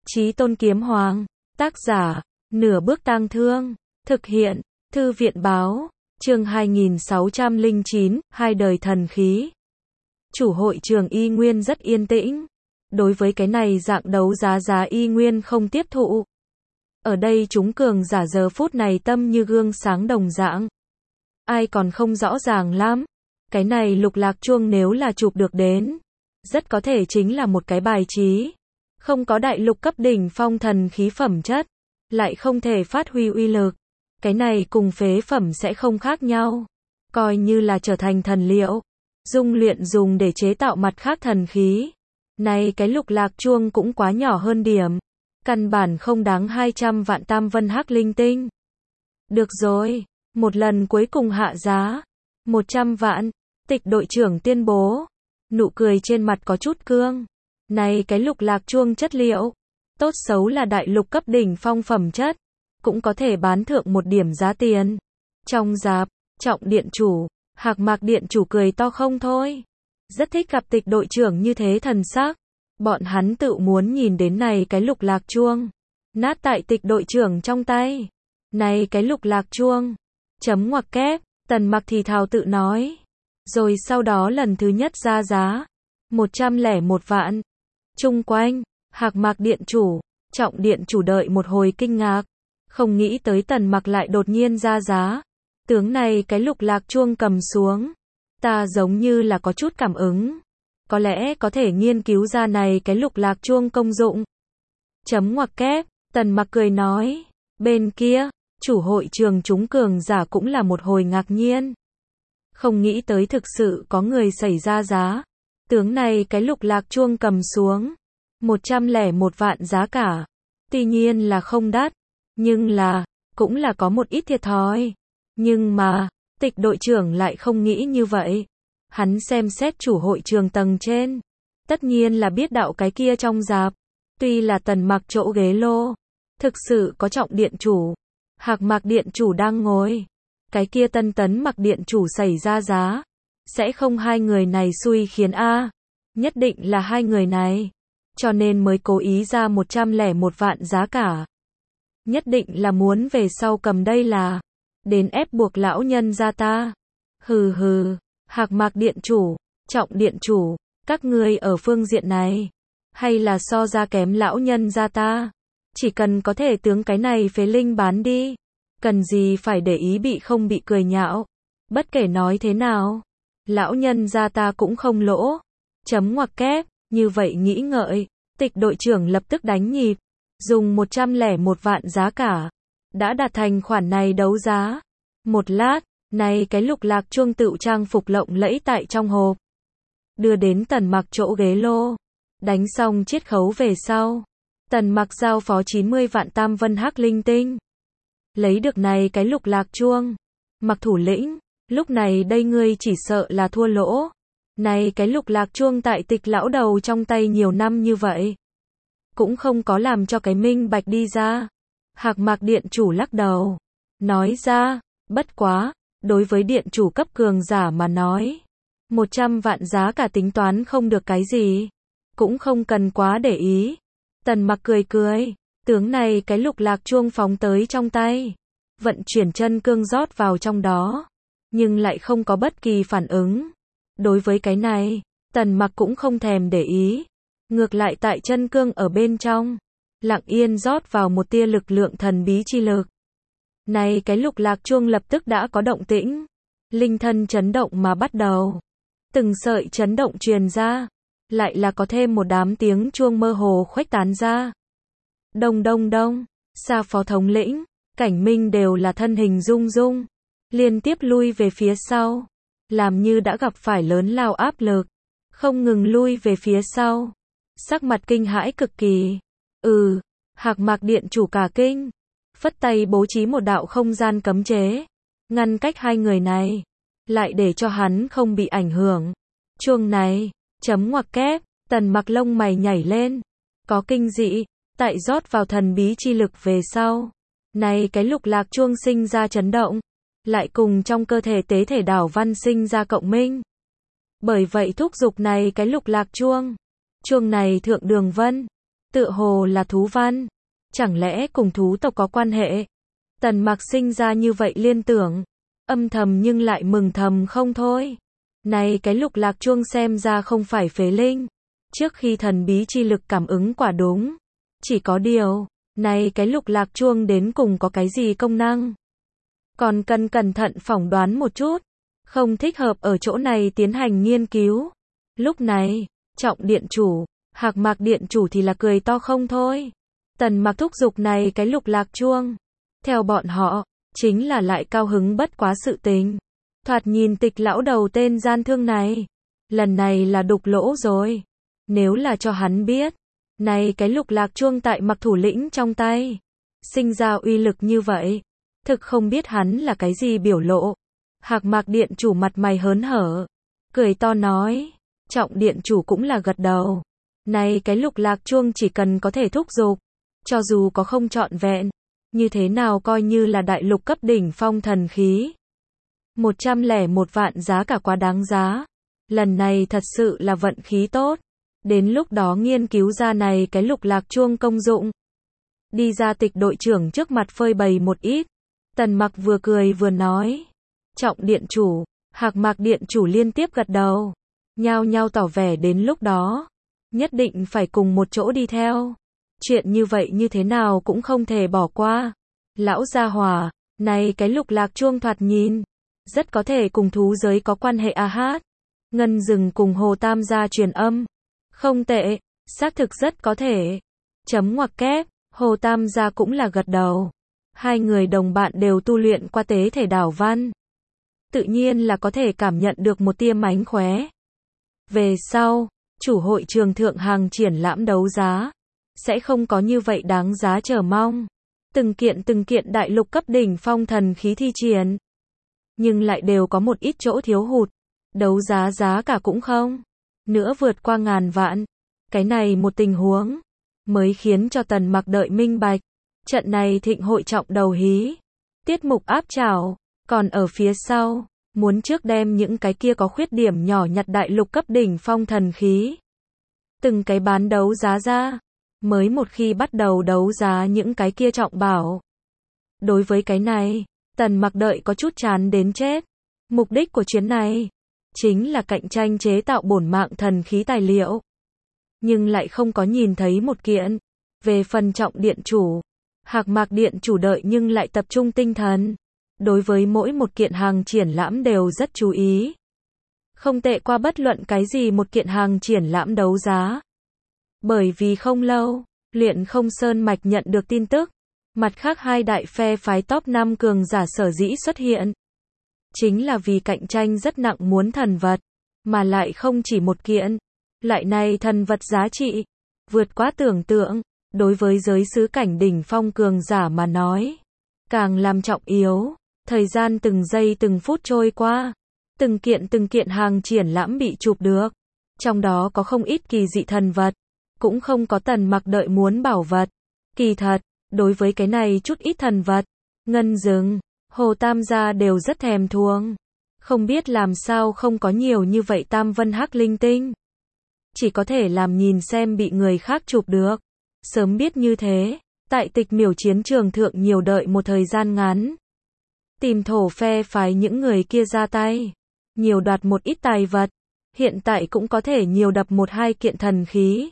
Chí Tôn Kiếm Hoàng. Tác giả, Nửa Bước Tang Thương. Thực hiện, Thư viện báo. Chương 2609, Hai đời thần khí. Chủ hội trường Y Nguyên rất yên tĩnh. Đối với cái này dạng đấu giá Y Nguyên không tiếp thụ. Ở đây chúng cường giả giờ phút này tâm như gương sáng đồng dạng. Ai còn không rõ ràng lắm. Cái này lục lạc chuông nếu là chụp được đến, rất có thể chính là một cái bài trí. Không có đại lục cấp đỉnh phong thần khí phẩm chất, lại không thể phát huy uy lực. Cái này cùng phế phẩm sẽ không khác nhau. Coi như là trở thành thần liệu, dung luyện dùng để chế tạo mặt khác thần khí. Này cái lục lạc chuông cũng quá nhỏ hơn điểm. Căn bản không đáng 200 vạn tam vân hắc linh tinh. Được rồi, một lần cuối cùng hạ giá. 100 vạn, Tịch đội trưởng tuyên bố. Nụ cười trên mặt có chút cương. Này cái lục lạc chuông chất liệu, tốt xấu là đại lục cấp đỉnh phong phẩm chất, cũng có thể bán thượng một điểm giá tiền. Trong dạp, Trọng điện chủ, Hạc Mạc điện chủ cười to không thôi. Rất thích gặp Tịch đội trưởng như thế thần sắc. Bọn hắn tự muốn nhìn đến này cái lục lạc chuông nát tại Tịch đội trưởng trong tay. Này cái lục lạc chuông, chấm ngoặc kép, Tần Mặc thì thào tự nói. Rồi sau đó lần thứ nhất ra giá 101 vạn. Chung quanh, Hạc Mạc điện chủ, Trọng điện chủ đợi một hồi kinh ngạc, không nghĩ tới Tần Mặc lại đột nhiên ra giá. Tướng này cái lục lạc chuông cầm xuống, ta giống như là có chút cảm ứng, có lẽ có thể nghiên cứu ra này cái lục lạc chuông công dụng. Chấm ngoặc kép, Tần Mặc cười nói. Bên kia, chủ hội trường chúng cường giả cũng là một hồi ngạc nhiên. Không nghĩ tới thực sự có người xảy ra giá. Tướng này cái lục lạc chuông cầm xuống 101 vạn giá cả. Tuy nhiên là không đắt, nhưng là cũng là có một ít thiệt thòi. Nhưng mà Tịch đội trưởng lại không nghĩ như vậy. Hắn xem xét chủ hội trường tầng trên, tất nhiên là biết đạo cái kia trong dạp, tuy là Tần Mặc chỗ ghế lô, thực sự có Trọng điện chủ, Hạc Mạc điện chủ đang ngồi. Cái kia Tân Tấn Mặc điện chủ xảy ra giá, sẽ không hai người này xui khiến a, nhất định là hai người này, cho nên mới cố ý ra 101 vạn giá cả. Nhất định là muốn về sau cầm đây là đến ép buộc lão nhân gia ta. Hừ hừ, Hạc Mạc điện chủ, Trọng điện chủ, các ngươi ở phương diện này, hay là so ra kém lão nhân gia ta. Chỉ cần có thể tướng cái này phế linh bán đi, cần gì phải để ý bị không bị cười nhạo. Bất kể nói thế nào, lão nhân gia ta cũng không lỗ. Chấm ngoặc kép, như vậy nghĩ ngợi, Tịch đội trưởng lập tức đánh nhịp, dùng 101 vạn giá cả, đã đạt thành khoản này đấu giá. Một lát, này cái lục lạc chuông tựu trang phục lộng lẫy tại trong hộp, đưa đến Tần Mặc chỗ ghế lô. Đánh xong chiết khấu về sau, Tần Mặc giao phó 90 vạn tam vân hắc linh tinh. Lấy được này cái lục lạc chuông, Mặc thủ lĩnh, lúc này đây ngươi chỉ sợ là thua lỗ. Này cái lục lạc chuông tại Tịch lão đầu trong tay nhiều năm như vậy, cũng không có làm cho cái minh bạch đi ra. Hạc Mạc điện chủ lắc đầu, nói ra, bất quá, đối với điện chủ cấp cường giả mà nói, 100 vạn giá cả tính toán không được cái gì, cũng không cần quá để ý. Tần Mặc cười cười, tướng này cái lục lạc chuông phóng tới trong tay, vận chuyển chân cương rót vào trong đó, nhưng lại không có bất kỳ phản ứng. Đối với cái này, Tần Mặc cũng không thèm để ý, ngược lại tại chân cương ở bên trong, lặng yên rót vào một tia lực lượng thần bí chi lực. Này cái lục lạc chuông lập tức đã có động tĩnh, linh thân chấn động mà bắt đầu. Từng sợi chấn động truyền ra, lại là có thêm một đám tiếng chuông mơ hồ khuếch tán ra. Đông đông đông, xa phó thống lĩnh, Cảnh Minh đều là thân hình rung rung, liên tiếp lui về phía sau, làm như đã gặp phải lớn lao áp lực, không ngừng lui về phía sau, sắc mặt kinh hãi cực kỳ. Hạc Mạc điện chủ cả kinh, phất tay bố trí một đạo không gian cấm chế, ngăn cách hai người này, lại để cho hắn không bị ảnh hưởng. Chuông này, chấm ngoặc kép, Tần Mặc lông mày nhảy lên, có kinh dị, tại rót vào thần bí chi lực về sau, này cái lục lạc chuông sinh ra chấn động, lại cùng trong cơ thể tế thể đảo văn sinh ra cộng minh. Bởi vậy thúc giục này cái lục lạc chuông này thượng đường vân, tựa hồ là thú văn. Chẳng lẽ cùng thú tộc có quan hệ? Tần Mặc sinh ra như vậy liên tưởng, âm thầm nhưng lại mừng thầm không thôi. Này cái lục lạc chuông xem ra không phải phế linh. Trước khi thần bí chi lực cảm ứng quả đúng. Chỉ có điều, này cái lục lạc chuông đến cùng có cái gì công năng? Còn cần cẩn thận phỏng đoán một chút. Không thích hợp ở chỗ này tiến hành nghiên cứu. Lúc này, Trọng điện chủ, Hạc Mạc điện chủ thì là cười to không thôi. Tần Mặc thúc giục này cái lục lạc chuông. Theo bọn họ, chính là lại cao hứng bất quá sự tình. Thoạt nhìn Tịch lão đầu tên gian thương này, lần này là đục lỗ rồi. Nếu là cho hắn biết, này cái lục lạc chuông tại Mặc thủ lĩnh trong tay, sinh ra uy lực như vậy, thực không biết hắn là cái gì biểu lộ. Hạc Mạc điện chủ mặt mày hớn hở, cười to nói. Trọng điện chủ cũng là gật đầu. Này cái lục lạc chuông chỉ cần có thể thúc giục, cho dù có không trọn vẹn, như thế nào coi như là đại lục cấp đỉnh phong thần khí. 101 vạn giá cả quá đáng giá. Lần này thật sự là vận khí tốt. Đến lúc đó nghiên cứu ra này cái lục lạc chuông công dụng. Đi ra Tịch đội trưởng trước mặt phơi bày một ít. Tần Mặc vừa cười vừa nói. Trọng điện chủ, Hạc Mạc điện chủ liên tiếp gật đầu. Nhao nhao tỏ vẻ đến lúc đó nhất định phải cùng một chỗ đi theo. Chuyện như vậy như thế nào cũng không thể bỏ qua. Lão gia hỏa, này cái lục lạc chuông thoạt nhìn rất có thể cùng thú giới có quan hệ hát. Ngân Dừng cùng Hồ Tam gia truyền âm. Không tệ, xác thực rất có thể. Chấm ngoặc kép, Hồ Tam gia cũng là gật đầu. Hai người đồng bạn đều tu luyện qua tế thể đảo văn. Tự nhiên là có thể cảm nhận được một tia mánh khóe. Về sau, chủ hội trường thượng hàng triển lãm đấu giá, sẽ không có như vậy đáng giá chờ mong. Từng kiện đại lục cấp đỉnh phong thần khí thi triển. Nhưng lại đều có một ít chỗ thiếu hụt. Đấu giá giá cả cũng không nữa vượt qua ngàn vạn. Cái này một tình huống mới khiến cho Tần Mặc đợi minh bạch. Trận này thịnh hội trọng đầu hí. Tiết mục áp trảo, còn ở phía sau, muốn trước đem những cái kia có khuyết điểm nhỏ nhặt đại lục cấp đỉnh phong thần khí. Từng cái bán đấu giá ra. Mới một khi bắt đầu đấu giá những cái kia trọng bảo. Đối với cái này, Tần Mặc đợi có chút chán đến chết. Mục đích của chuyến này chính là cạnh tranh chế tạo bổn mạng thần khí tài liệu. Nhưng lại không có nhìn thấy một kiện. Về phần Trọng điện chủ, Hạc Mạc điện chủ đợi nhưng lại tập trung tinh thần. Đối với mỗi một kiện hàng triển lãm đều rất chú ý. Không tệ qua bất luận cái gì một kiện hàng triển lãm đấu giá. Bởi vì không lâu, Luyện Không Sơn Mạch nhận được tin tức. Mặt khác hai đại phe phái top 5 cường giả sở dĩ xuất hiện. Chính là vì cạnh tranh rất nặng muốn thần vật. Mà lại không chỉ một kiện. Loại này thần vật giá trị vượt quá tưởng tượng. Đối với giới xứ cảnh đỉnh phong cường giả mà nói, càng làm trọng yếu. Thời gian từng giây từng phút trôi qua. Từng kiện hàng triển lãm bị chụp được. Trong đó có không ít kỳ dị thần vật. Cũng không có Tần Mặc đợi muốn bảo vật. Kỳ thật, đối với cái này chút ít thần vật, Ngân Dừng, Hồ Tam gia đều rất thèm thuồng. Không biết làm sao không có nhiều như vậy tam vân hắc linh tinh. Chỉ có thể làm nhìn xem bị người khác chụp được. Sớm biết như thế, tại Tịch miểu chiến trường thượng nhiều đợi một thời gian ngắn. Tìm thổ phe phái những người kia ra tay. Nhiều đoạt một ít tài vật. Hiện tại cũng có thể nhiều đập một hai kiện thần khí.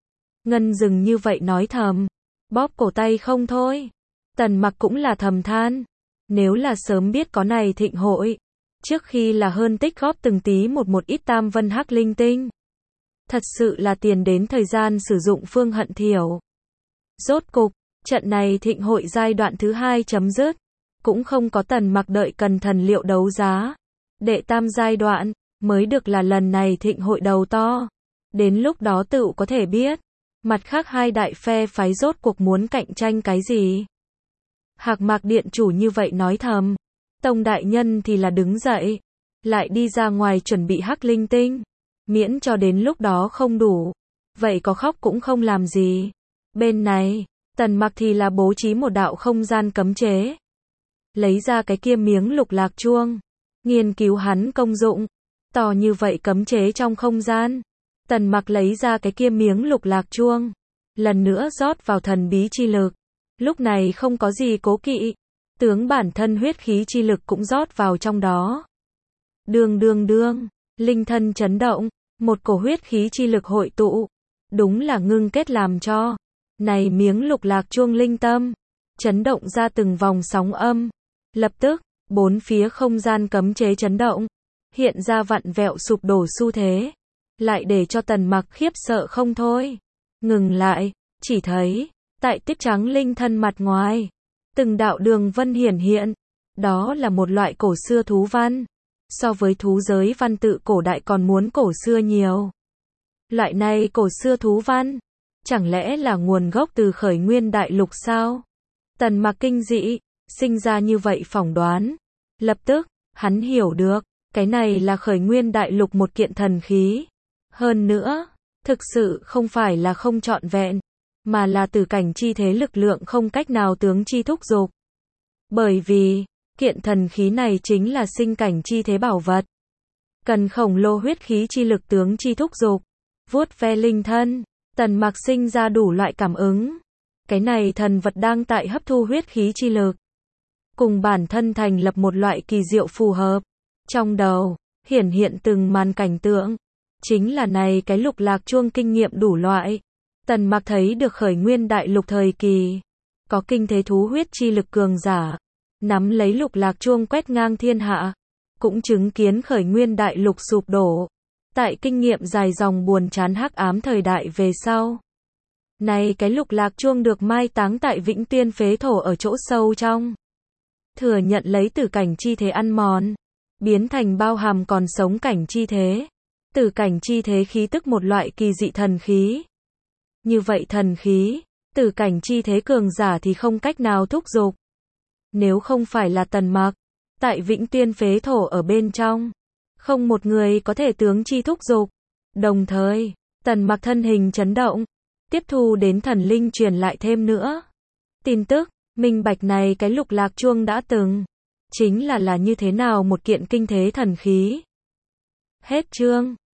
Ngân Dừng như vậy nói thầm. Bóp cổ tay không thôi. Tần Mặc cũng là thầm than. Nếu là sớm biết có này thịnh hội. Trước khi là hơn tích góp từng tí một ít tam vân hắc linh tinh. Thật sự là tiền đến thời gian sử dụng phương hận thiểu. Rốt cục, trận này thịnh hội giai đoạn thứ 2 chấm dứt. Cũng không có Tần Mặc đợi cần thần liệu đấu giá. Đệ tam giai đoạn, mới được là lần này thịnh hội đầu to. Đến lúc đó tự có thể biết. Mặt khác hai đại phe phái rốt cuộc muốn cạnh tranh cái gì. Hạc Mạc điện chủ như vậy nói thầm. Tông đại nhân thì là đứng dậy. Lại đi ra ngoài chuẩn bị hắc linh tinh. Miễn cho đến lúc đó không đủ. Vậy có khóc cũng không làm gì. Bên này, Tần Mặc thì là bố trí một đạo không gian cấm chế. Lấy ra cái kia miếng lục lạc chuông. Nghiên cứu hắn công dụng. To như vậy cấm chế trong không gian. Tần Mặc lấy ra cái kia miếng lục lạc chuông. lần nữa rót vào thần bí chi lực. Lúc này không có gì cố kỵ, tướng bản thân huyết khí chi lực cũng rót vào trong đó. Đương đương đương, linh thân chấn động, một cổ huyết khí chi lực hội tụ, đúng là ngưng kết làm cho này miếng lục lạc chuông linh tâm chấn động ra từng vòng sóng âm. Lập tức, bốn phía không gian cấm chế chấn động, hiện ra vặn vẹo sụp đổ xu thế, lại để cho Tần Mặc khiếp sợ không thôi. Ngừng lại, chỉ thấy tại tuyết trắng linh thân mặt ngoài, từng đạo đường vân hiển hiện, đó là một loại cổ xưa thú văn, so với thú giới văn tự cổ đại còn muốn cổ xưa nhiều. Loại này cổ xưa thú văn, chẳng lẽ là nguồn gốc từ khởi nguyên đại lục sao? Tần Mặc kinh dị, sinh ra như vậy phỏng đoán. Lập tức, hắn hiểu được, cái này là khởi nguyên đại lục một kiện thần khí. Hơn nữa, thực sự không phải là không trọn vẹn, mà là từ cảnh chi thế lực lượng không cách nào tướng chi thúc dục. Bởi vì, kiện thần khí này chính là sinh cảnh chi thế bảo vật. Cần khổng lồ huyết khí chi lực tướng chi thúc dục. Vuốt ve linh thân, Tần Mặc sinh ra đủ loại cảm ứng. Cái này thần vật đang tại hấp thu huyết khí chi lực, cùng bản thân thành lập một loại kỳ diệu phù hợp. Trong đầu, hiển hiện từng màn cảnh tượng. Chính là này cái lục lạc chuông kinh nghiệm đủ loại. Tần Mặc thấy được khởi nguyên đại lục thời kỳ, có kinh thế thú huyết chi lực cường giả, nắm lấy lục lạc chuông quét ngang thiên hạ. Cũng chứng kiến khởi nguyên đại lục sụp đổ. Tại kinh nghiệm dài dòng buồn chán hắc ám thời đại về sau. Này cái lục lạc chuông được mai táng tại Vĩnh Tuyên phế thổ ở chỗ sâu trong. Thừa nhận lấy tử cảnh chi thế ăn mòn, biến thành bao hàm còn sống cảnh chi thế. Tử cảnh chi thế khí tức một loại kỳ dị thần khí. Như vậy thần khí, tử cảnh chi thế cường giả thì không cách nào thúc giục. Nếu không phải là Tần Mặc, tại Vĩnh Tuyên phế thổ ở bên trong, không một người có thể tướng chi thúc giục. Đồng thời, Tần Mặc thân hình chấn động, tiếp thu đến thần linh truyền lại thêm nữa. Tin tức, minh bạch này cái lục lạc chuông đã từng, chính là như thế nào một kiện kinh thế thần khí. Hết chương.